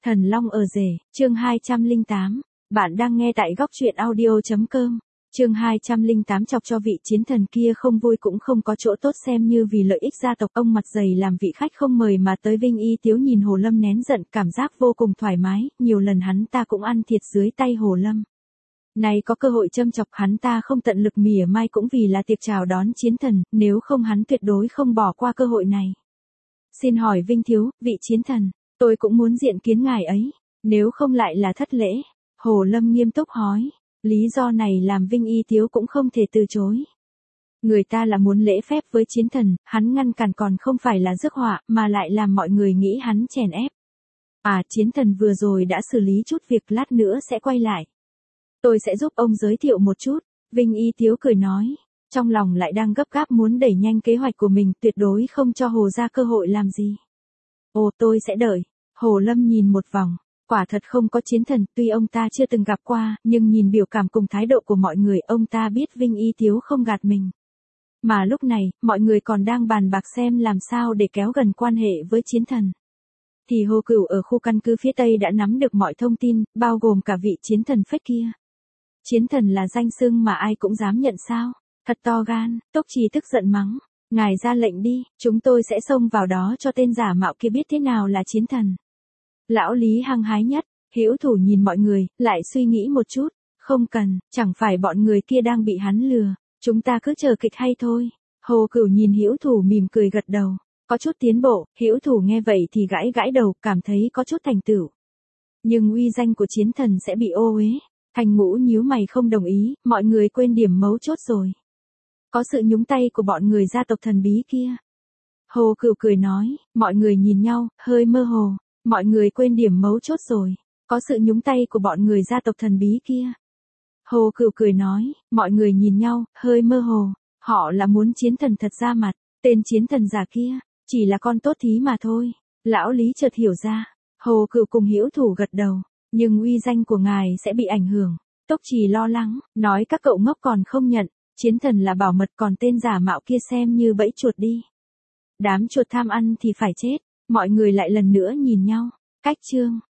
Thần Long ở rể, chương 208. Bạn đang nghe tại góc truyện audio.com. Chương 208 chọc cho vị chiến thần kia không vui cũng không có chỗ tốt, xem như vì lợi ích gia tộc, ông mặt dày làm vị khách không mời mà tới. Vinh Y Tiếu nhìn Hồ Lâm nén giận, cảm giác vô cùng thoải mái, nhiều lần hắn ta cũng ăn thiệt dưới tay Hồ Lâm. Này có cơ hội châm chọc hắn ta không tận lực mỉa mai cũng vì là tiệc chào đón chiến thần, nếu không hắn tuyệt đối không bỏ qua cơ hội này. Xin hỏi Vinh Thiếu, vị chiến thần, tôi cũng muốn diện kiến ngài ấy, nếu không lại là thất lễ. Hồ Lâm nghiêm túc hỏi, lý do này làm Vinh Y Tiếu cũng không thể từ chối. Người ta là muốn lễ phép với chiến thần, hắn ngăn cản còn không phải là rước họa, mà lại làm mọi người nghĩ hắn chèn ép. À, chiến thần vừa rồi đã xử lý chút việc, lát nữa sẽ quay lại. Tôi sẽ giúp ông giới thiệu một chút, Vinh Y Tiếu cười nói, trong lòng lại đang gấp gáp muốn đẩy nhanh kế hoạch của mình, tuyệt đối không cho Hồ ra cơ hội làm gì. Ồ, tôi sẽ đợi. Hồ Lâm nhìn một vòng, quả thật không có chiến thần, tuy ông ta chưa từng gặp qua, nhưng nhìn biểu cảm cùng thái độ của mọi người, ông ta biết Vinh Y Tiếu không gạt mình. Mà lúc này, mọi người còn đang bàn bạc xem làm sao để kéo gần quan hệ với chiến thần. Thì Hồ Cửu ở khu căn cứ phía Tây đã nắm được mọi thông tin, bao gồm cả vị chiến thần phách kia. Chiến thần là danh xưng mà ai cũng dám nhận sao? Thật to gan. Tốc Trì tức giận mắng, ngài ra lệnh đi, chúng tôi sẽ xông vào đó cho tên giả mạo kia biết thế nào là chiến thần. Lão Lý hăng hái nhất, Hữu Thủ nhìn mọi người, lại suy nghĩ một chút, không cần, chẳng phải bọn người kia đang bị hắn lừa, chúng ta cứ chờ kịch hay thôi. Hồ Cửu nhìn Hữu Thủ mỉm cười gật đầu, có chút tiến bộ. Hữu Thủ nghe vậy thì gãi gãi đầu, cảm thấy có chút thành tựu. Nhưng uy danh của chiến thần sẽ bị ô uế. Thành Ngũ nhíu mày không đồng ý, mọi người quên điểm mấu chốt rồi. Có sự nhúng tay của bọn người gia tộc thần bí kia. Hồ Cửu cười nói, mọi người nhìn nhau, hơi mơ hồ. Mọi người quên điểm mấu chốt rồi. Có sự nhúng tay của bọn người gia tộc thần bí kia. Hồ Cửu cười nói, mọi người nhìn nhau, hơi mơ hồ. Họ là muốn chiến thần thật ra mặt, tên chiến thần giả kia, chỉ là con tốt thí mà thôi. Lão Lý chợt hiểu ra. Hồ Cửu cùng Hữu Thủ gật đầu. Nhưng uy danh của ngài sẽ bị ảnh hưởng. Tốc Trì lo lắng, nói các cậu ngốc còn không nhận, chiến thần là bảo mật, còn tên giả mạo kia xem như bẫy chuột đi. Đám chuột tham ăn thì phải chết. Mọi người lại lần nữa nhìn nhau. Cách chương.